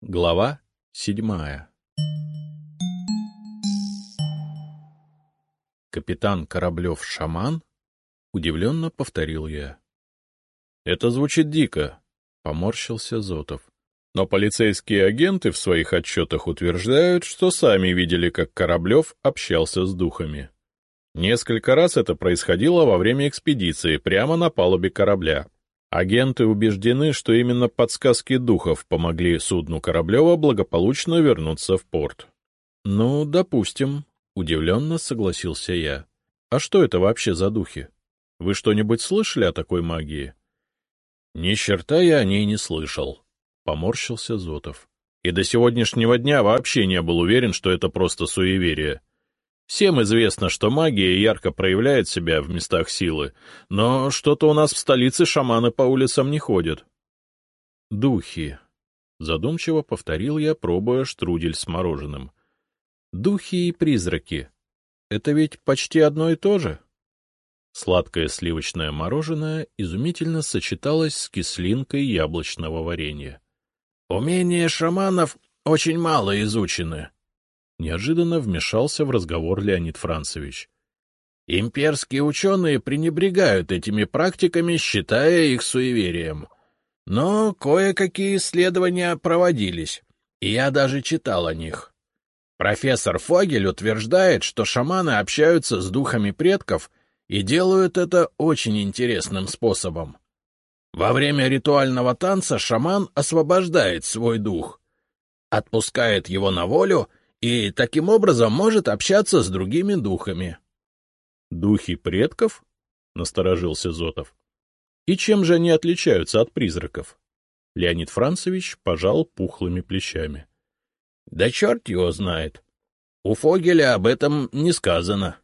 Глава 7. Капитан Кораблев-шаман? Удивленно повторил я. Это звучит дико, поморщился Зотов. Но полицейские агенты в своих отчетах утверждают, что сами видели, как Кораблев общался с духами. Несколько раз это происходило во время экспедиции прямо на палубе корабля. Агенты убеждены, что именно подсказки духов помогли судну Кораблева благополучно вернуться в порт. — Ну, допустим, — удивленно согласился я. — А что это вообще за духи? Вы что-нибудь слышали о такой магии? — Ни черта я о ней не слышал, — поморщился Зотов. И до сегодняшнего дня вообще не был уверен, что это просто суеверие. Всем известно, что магия ярко проявляет себя в местах силы, но что-то у нас в столице шаманы по улицам не ходят. — Духи, — задумчиво повторил я, пробуя штрудель с мороженым. — Духи и призраки — это ведь почти одно и то же? Сладкое сливочное мороженое изумительно сочеталось с кислинкой яблочного варенья. — Умения шаманов очень мало изучены. Неожиданно вмешался в разговор Леонид Францевич. Имперские ученые пренебрегают этими практиками, считая их суеверием. Но кое-какие исследования проводились, и я даже читал о них. Профессор Фогель утверждает, что шаманы общаются с духами предков и делают это очень интересным способом. Во время ритуального танца шаман освобождает свой дух, отпускает его на волю и таким образом может общаться с другими духами. — Духи предков? — насторожился Зотов. — И чем же они отличаются от призраков? Леонид Францевич пожал пухлыми плечами. — Да черт его знает. У Фогеля об этом не сказано.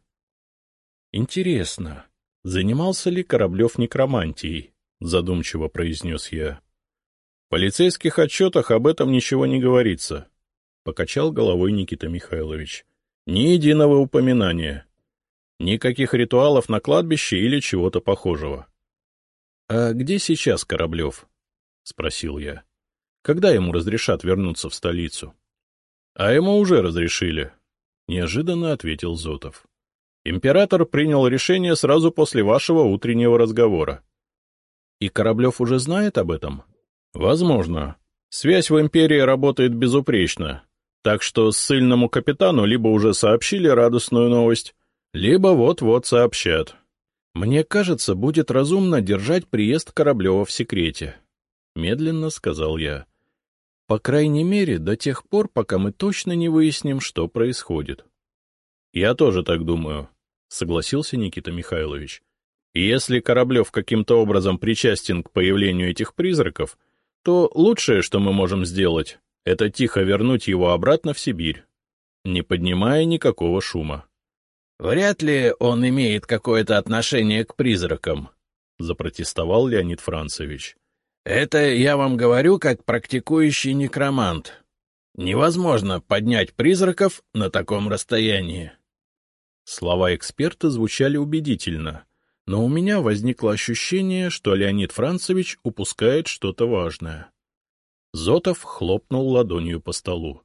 — Интересно, занимался ли Кораблев некромантией? — задумчиво произнес я. — В полицейских отчетах об этом ничего не говорится. — покачал головой Никита Михайлович. — Ни единого упоминания. Никаких ритуалов на кладбище или чего-то похожего. — А где сейчас Кораблев? — спросил я. — Когда ему разрешат вернуться в столицу? — А ему уже разрешили, — неожиданно ответил Зотов. — Император принял решение сразу после вашего утреннего разговора. — И Кораблев уже знает об этом? — Возможно. Связь в империи работает безупречно. Так что ссыльному капитану либо уже сообщили радостную новость, либо вот-вот сообщат. Мне кажется, будет разумно держать приезд Кораблева в секрете, — медленно сказал я. По крайней мере, до тех пор, пока мы точно не выясним, что происходит. — Я тоже так думаю, — согласился Никита Михайлович. И если Кораблев каким-то образом причастен к появлению этих призраков, то лучшее, что мы можем сделать, — это тихо вернуть его обратно в Сибирь, не поднимая никакого шума. — Вряд ли он имеет какое-то отношение к призракам, — запротестовал Леонид Францевич. — Это я вам говорю как практикующий некромант. Невозможно поднять призраков на таком расстоянии. Слова эксперта звучали убедительно, но у меня возникло ощущение, что Леонид Францевич упускает что-то важное. Зотов хлопнул ладонью по столу.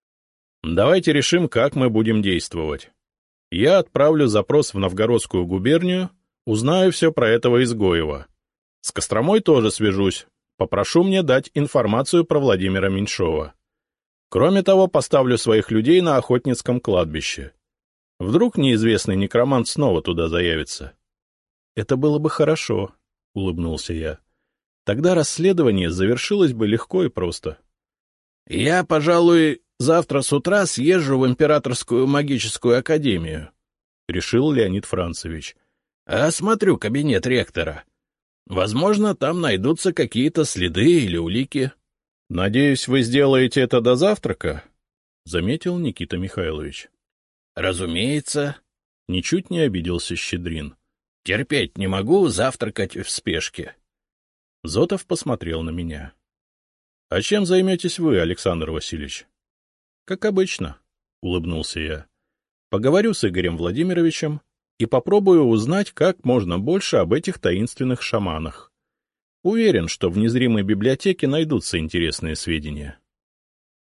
— Давайте решим, как мы будем действовать. Я отправлю запрос в Новгородскую губернию, узнаю все про этого Изгоева. С Костромой тоже свяжусь, попрошу мне дать информацию про Владимира Меньшова. Кроме того, поставлю своих людей на Охотницком кладбище. Вдруг неизвестный некромант снова туда заявится. — Это было бы хорошо, — улыбнулся я. Тогда расследование завершилось бы легко и просто. — Я, пожалуй, завтра с утра съезжу в Императорскую магическую академию, — решил Леонид Францевич. — Осмотрю кабинет ректора. Возможно, там найдутся какие-то следы или улики. — Надеюсь, вы сделаете это до завтрака? — заметил Никита Михайлович. — Разумеется. Ничуть не обиделся Щедрин. — Терпеть не могу завтракать в спешке. Зотов посмотрел на меня. — А чем займетесь вы, Александр Васильевич? — Как обычно, — улыбнулся я. — Поговорю с Игорем Владимировичем и попробую узнать как можно больше об этих таинственных шаманах. Уверен, что в незримой библиотеке найдутся интересные сведения.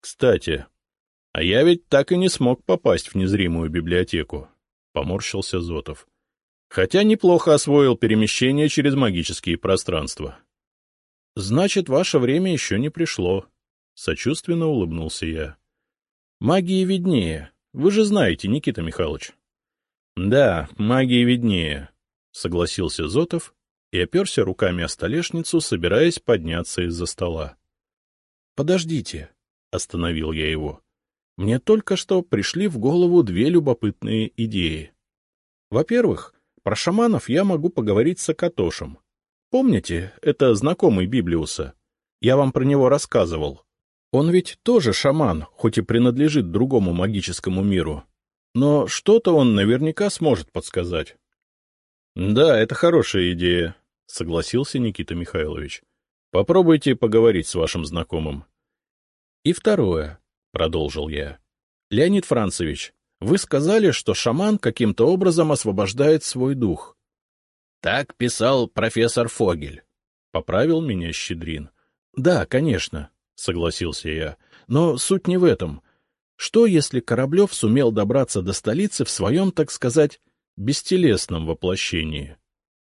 Кстати, а я ведь так и не смог попасть в незримую библиотеку, — поморщился Зотов. Хотя неплохо освоил перемещение через магические пространства. — Значит, ваше время еще не пришло, — сочувственно улыбнулся я. — Магии виднее. Вы же знаете, Никита Михайлович. — Да, магии виднее, — согласился Зотов и оперся руками о столешницу, собираясь подняться из-за стола. — Подождите, — остановил я его. Мне только что пришли в голову две любопытные идеи. Во-первых, про шаманов я могу поговорить с Акатошем. Помните, это знакомый Библиуса? Я вам про него рассказывал. Он ведь тоже шаман, хоть и принадлежит другому магическому миру. Но что-то он наверняка сможет подсказать. — Да, это хорошая идея, — согласился Никита Михайлович. — Попробуйте поговорить с вашим знакомым. — И второе, — продолжил я. — Леонид Францевич, вы сказали, что шаман каким-то образом освобождает свой дух. — Так писал профессор Фогель, — поправил меня Щедрин. — Да, конечно, — согласился я. — Но суть не в этом. Что, если Кораблев сумел добраться до столицы в своем, так сказать, бестелесном воплощении?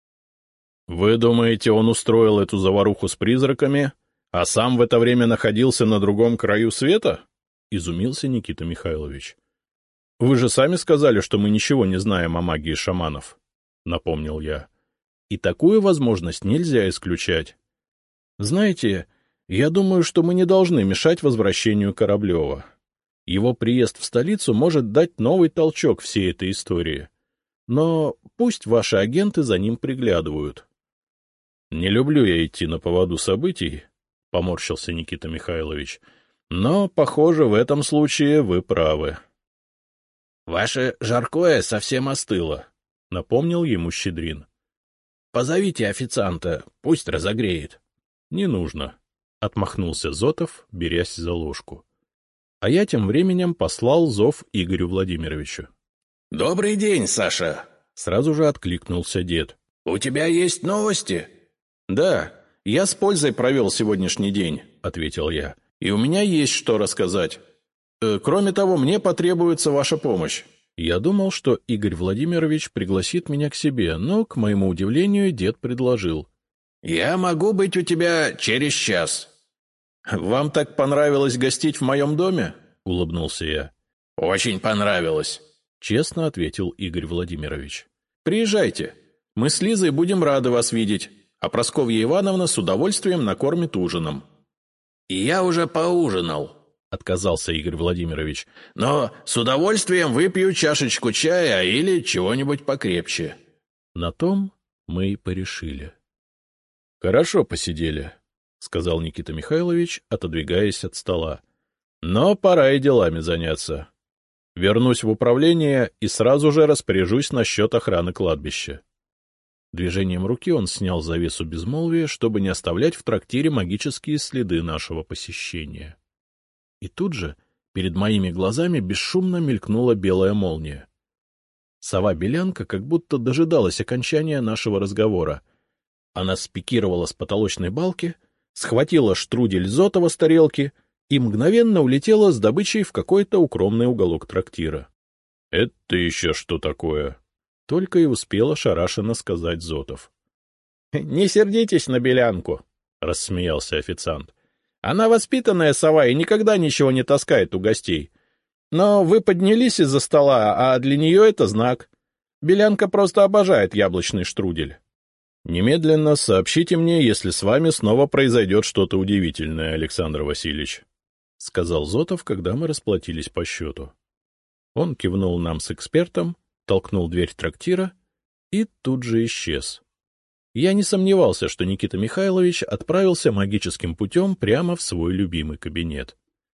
— Вы думаете, он устроил эту заваруху с призраками, а сам в это время находился на другом краю света? — изумился Никита Михайлович. — Вы же сами сказали, что мы ничего не знаем о магии шаманов, — напомнил я. И такую возможность нельзя исключать. Знаете, я думаю, что мы не должны мешать возвращению Кораблева. Его приезд в столицу может дать новый толчок всей этой истории. Но пусть ваши агенты за ним приглядывают. — Не люблю я идти на поводу событий, — поморщился Никита Михайлович. — Но, похоже, в этом случае вы правы. — Ваше жаркое совсем остыло, — напомнил ему Щедрин. — Позовите официанта, пусть разогреет. — Не нужно, — отмахнулся Зотов, берясь за ложку. А я тем временем послал зов Игорю Владимировичу. — Добрый день, Саша! — сразу же откликнулся дед. — У тебя есть новости? — Да, я с пользой провел сегодняшний день, — ответил я. — И у меня есть что рассказать. Кроме того, мне потребуется ваша помощь. Я думал, что Игорь Владимирович пригласит меня к себе, но, к моему удивлению, дед предложил. — Я могу быть у тебя через час. — Вам так понравилось гостить в моем доме? — улыбнулся я. — Очень понравилось, — честно ответил Игорь Владимирович. — Приезжайте. Мы с Лизой будем рады вас видеть, а Прасковья Ивановна с удовольствием накормит ужином. — И я уже поужинал, — отказался Игорь Владимирович. — Но с удовольствием выпью чашечку чая или чего-нибудь покрепче. На том мы и порешили. — Хорошо посидели, — сказал Никита Михайлович, отодвигаясь от стола. — Но пора и делами заняться. Вернусь в управление и сразу же распоряжусь насчет охраны кладбища. Движением руки он снял завесу безмолвия, чтобы не оставлять в трактире магические следы нашего посещения. И тут же перед моими глазами бесшумно мелькнула белая молния. Сова-белянка как будто дожидалась окончания нашего разговора. Она спикировала с потолочной балки, схватила штрудель Зотова с тарелки и мгновенно улетела с добычей в какой-то укромный уголок трактира. — Это еще что такое? — только и успел ошарашенно сказать Зотов. — Не сердитесь на белянку, — рассмеялся официант. — Она воспитанная сова и никогда ничего не таскает у гостей. Но вы поднялись из-за стола, а для нее это знак. Белянка просто обожает яблочный штрудель. — Немедленно сообщите мне, если с вами снова произойдет что-то удивительное, Александр Васильевич, — сказал Зотов, когда мы расплатились по счету. Он кивнул нам с экспертом, толкнул дверь трактира и тут же исчез. Я не сомневался, что Никита Михайлович отправился магическим путем прямо в свой любимый кабинет.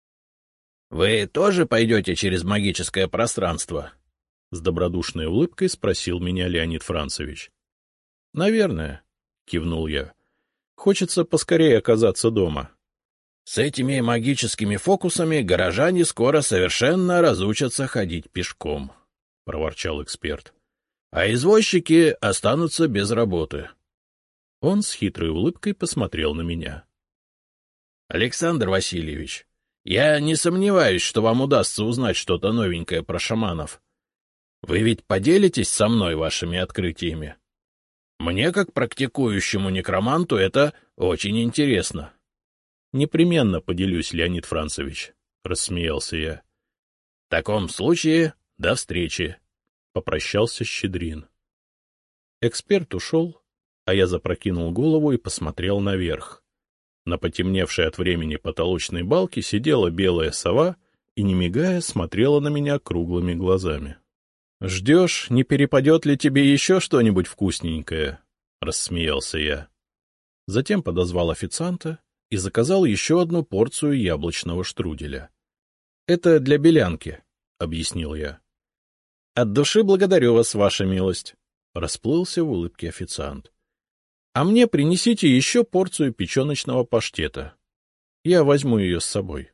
— Вы тоже пойдете через магическое пространство? — с добродушной улыбкой спросил меня Леонид Францевич. — Наверное, — кивнул я. — Хочется поскорее оказаться дома. — С этими магическими фокусами горожане скоро совершенно разучатся ходить пешком, — проворчал эксперт. — А извозчики останутся без работы. Он с хитрой улыбкой посмотрел на меня. — Александр Васильевич, Я не сомневаюсь, что вам удастся узнать что-то новенькое про шаманов. Вы ведь поделитесь со мной вашими открытиями? Мне, как практикующему некроманту, это очень интересно. — Непременно поделюсь, Леонид Францевич, — рассмеялся я. — В таком случае до встречи, — попрощался Щедрин. Эксперт ушел, а я запрокинул голову и посмотрел наверх. На потемневшей от времени потолочной балке сидела белая сова и, не мигая, смотрела на меня круглыми глазами. — Ждешь, не перепадет ли тебе еще что-нибудь вкусненькое? — рассмеялся я. Затем подозвал официанта и заказал еще одну порцию яблочного штруделя. — Это для белянки, — объяснил я. — От души благодарю вас, ваша милость, — расплылся в улыбке официант. — А мне принесите еще порцию печеночного паштета. Я возьму ее с собой.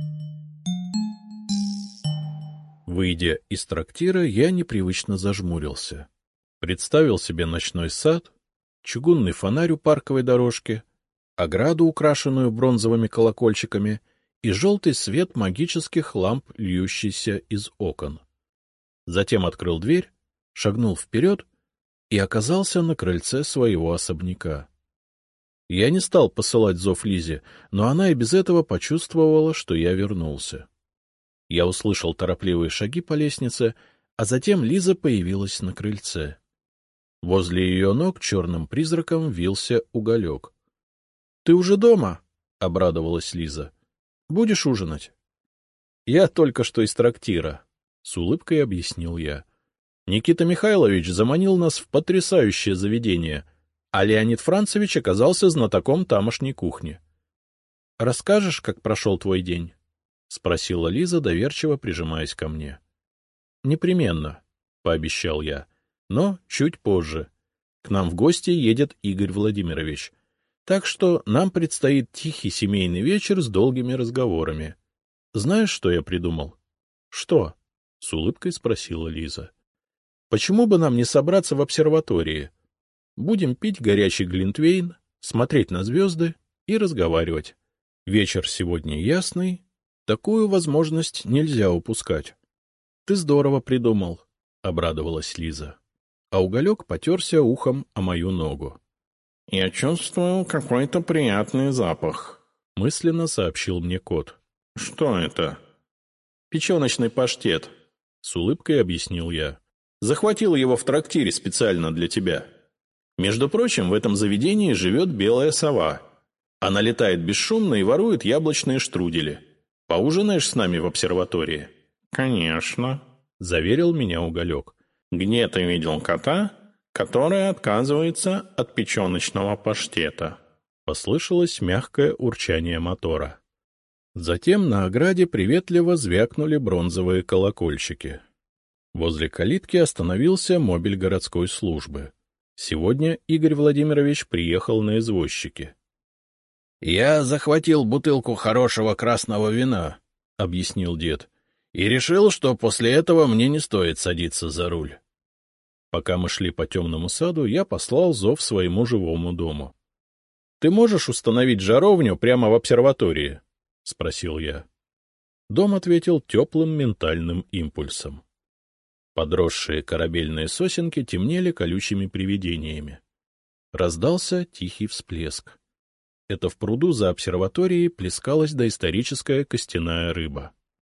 Выйдя из трактира, я непривычно зажмурился. Представил себе ночной сад, чугунный фонарь у парковой дорожки, ограду, украшенную бронзовыми колокольчиками, и желтый свет магических ламп, льющийся из окон. Затем открыл дверь, шагнул вперед и оказался на крыльце своего особняка. Я не стал посылать зов Лизе, но она и без этого почувствовала, что я вернулся. Я услышал торопливые шаги по лестнице, а затем Лиза появилась на крыльце. Возле ее ног черным призраком вился Уголек. — Ты уже дома? — обрадовалась Лиза. — Будешь ужинать? — Я только что из трактира, — с улыбкой объяснил я. Никита Михайлович заманил нас в потрясающее заведение, а Леонид Францевич оказался знатоком тамошней кухни. — Расскажешь, как прошел твой день? — спросила Лиза, доверчиво прижимаясь ко мне. — Непременно, — пообещал я, — но чуть позже. К нам в гости едет Игорь Владимирович, так что нам предстоит тихий семейный вечер с долгими разговорами. Знаешь, что я придумал? — Что? — с улыбкой спросила Лиза. — Почему бы нам не собраться в обсерватории? Будем пить горячий глинтвейн, смотреть на звезды и разговаривать. Вечер сегодня ясный, такую возможность нельзя упускать. — Ты здорово придумал, — обрадовалась Лиза. А Уголек потерся ухом о мою ногу. — Я чувствую какой-то приятный запах, — мысленно сообщил мне кот. — Что это? — Печеночный паштет, — с улыбкой объяснил я. — Захватил его в трактире специально для тебя. Между прочим, в этом заведении живет белая сова. Она летает бесшумно и ворует яблочные штрудели. Поужинаешь с нами в обсерватории? — Конечно, — заверил меня Уголек. — Где ты видел кота, который отказывается от печеночного паштета? Послышалось мягкое урчание мотора. Затем на ограде приветливо звякнули бронзовые колокольчики. Возле калитки остановился мобиль городской службы. Сегодня Игорь Владимирович приехал на извозчике. — Я захватил бутылку хорошего красного вина, — объяснил дед, — и решил, что после этого мне не стоит садиться за руль. Пока мы шли по темному саду, я послал зов своему живому дому. — Ты можешь установить жаровню прямо в обсерватории? — спросил я. Дом ответил теплым ментальным импульсом. Подросшие корабельные сосенки темнели колючими привидениями. Раздался тихий всплеск. Это в пруду за обсерваторией плескалась доисторическая костяная рыба.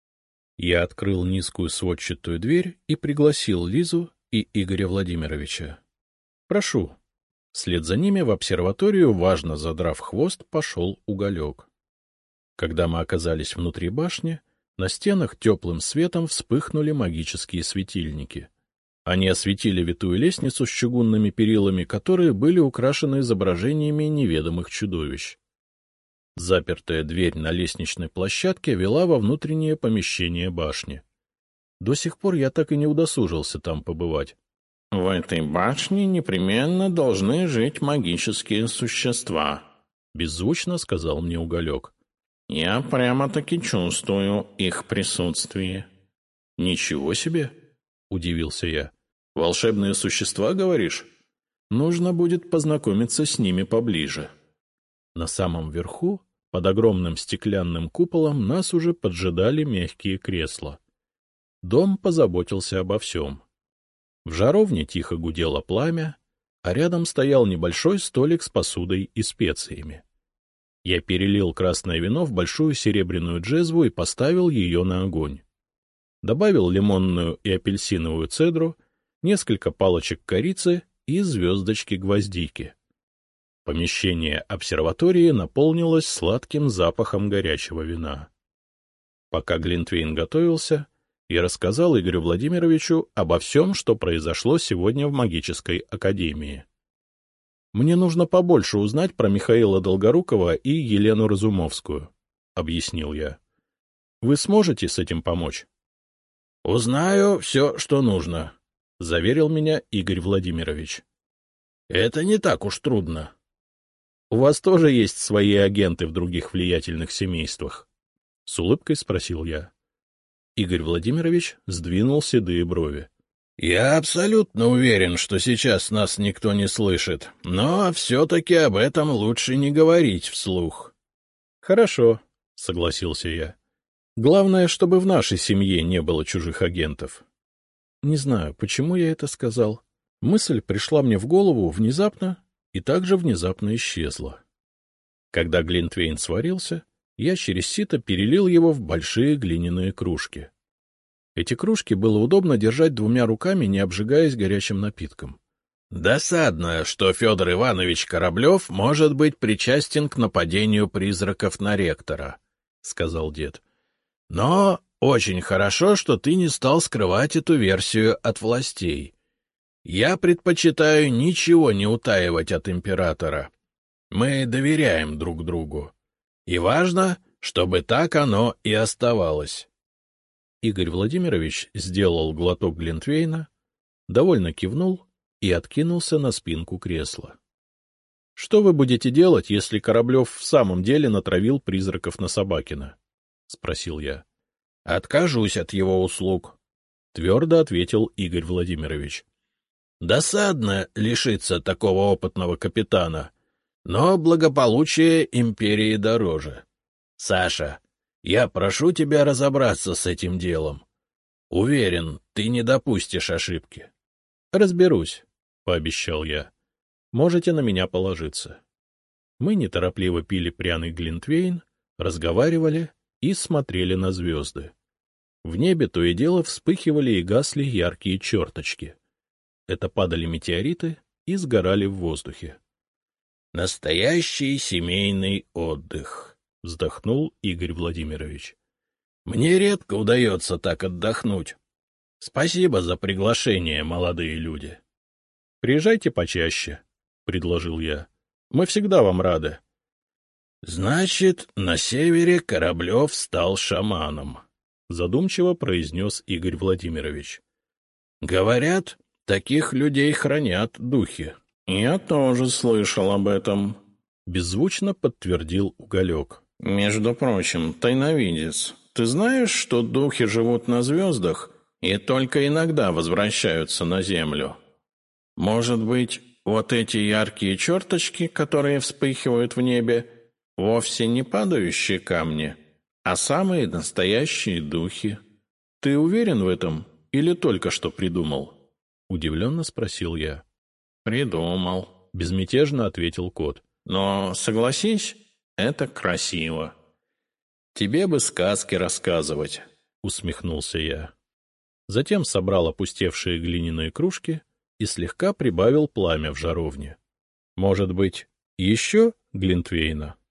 Я открыл низкую сводчатую дверь и пригласил Лизу и Игоря Владимировича. — Прошу. Вслед за ними в обсерваторию, важно задрав хвост, пошел Уголек. Когда мы оказались внутри башни, на стенах теплым светом вспыхнули магические светильники. Они осветили витую лестницу с чугунными перилами, которые были украшены изображениями неведомых чудовищ. Запертая дверь на лестничной площадке вела во внутреннее помещение башни. До сих пор я так и не удосужился там побывать. — В этой башне непременно должны жить магические существа, — беззвучно сказал мне Уголек. — Я прямо-таки чувствую их присутствие. — Ничего себе! — удивился я. — Волшебные существа, говоришь? Нужно будет познакомиться с ними поближе. На самом верху Под огромным стеклянным куполом нас уже поджидали мягкие кресла. Дом позаботился обо всем. В жаровне тихо гудело пламя, а рядом стоял небольшой столик с посудой и специями. Я перелил красное вино в большую серебряную джезву и поставил ее на огонь. Добавил лимонную и апельсиновую цедру, несколько палочек корицы и звездочки гвоздики. Помещение обсерватории наполнилось сладким запахом горячего вина. Пока глинтвейн готовился, я рассказал Игорю Владимировичу обо всем, что произошло сегодня в магической академии. «Мне нужно побольше узнать про Михаила Долгорукова и Елену Разумовскую», — объяснил я. «Вы сможете с этим помочь?» «Узнаю все, что нужно», — заверил меня Игорь Владимирович. «Это не так уж трудно». «У вас тоже есть свои агенты в других влиятельных семействах?» — с улыбкой спросил я. Игорь Владимирович сдвинул седые брови. — Я абсолютно уверен, что сейчас нас никто не слышит, но все-таки об этом лучше не говорить вслух. — Хорошо, — согласился я. — Главное, чтобы в нашей семье не было чужих агентов. Не знаю, почему я это сказал. Мысль пришла мне в голову внезапно и также внезапно исчезла. Когда глинтвейн сварился, я через сито перелил его в большие глиняные кружки. Эти кружки было удобно держать двумя руками, не обжигаясь горячим напитком. — Досадно, что Федор Иванович Кораблев может быть причастен к нападению призраков на ректора, — сказал дед. — Но очень хорошо, что ты не стал скрывать эту версию от властей. Я предпочитаю ничего не утаивать от императора. Мы доверяем друг другу. И важно, чтобы так оно и оставалось. Игорь Владимирович сделал глоток глинтвейна, довольно кивнул и откинулся на спинку кресла. — Что вы будете делать, если Кораблев в самом деле натравил призраков на Собакина? — спросил я. — Откажусь от его услуг, — твердо ответил Игорь Владимирович. — Досадно лишиться такого опытного капитана, но благополучие империи дороже. Саша, я прошу тебя разобраться с этим делом. Уверен, ты не допустишь ошибки. — Разберусь, — пообещал я. — Можете на меня положиться. Мы неторопливо пили пряный глинтвейн, разговаривали и смотрели на звезды. В небе то и дело вспыхивали и гасли яркие черточки. Это падали метеориты и сгорали в воздухе. — Настоящий семейный отдых, — вздохнул Игорь Владимирович. — Мне редко удается так отдохнуть. Спасибо за приглашение, молодые люди. — Приезжайте почаще, — предложил я. — Мы всегда вам рады. — Значит, на севере Кораблев стал шаманом, — задумчиво произнес Игорь Владимирович. — Говорят, таких людей хранят духи. — Я тоже слышал об этом, — беззвучно подтвердил Уголек. — Между прочим, тайновидец, ты знаешь, что духи живут на звездах и только иногда возвращаются на Землю? Может быть, вот эти яркие черточки, которые вспыхивают в небе, вовсе не падающие камни, а самые настоящие духи? Ты уверен в этом или только что придумал? — удивленно спросил я. — Придумал, — безмятежно ответил кот. — Но, согласись, это красиво. — Тебе бы сказки рассказывать, — усмехнулся я. Затем собрал опустевшие глиняные кружки и слегка прибавил пламя в жаровне. Может быть, еще глинтвейна?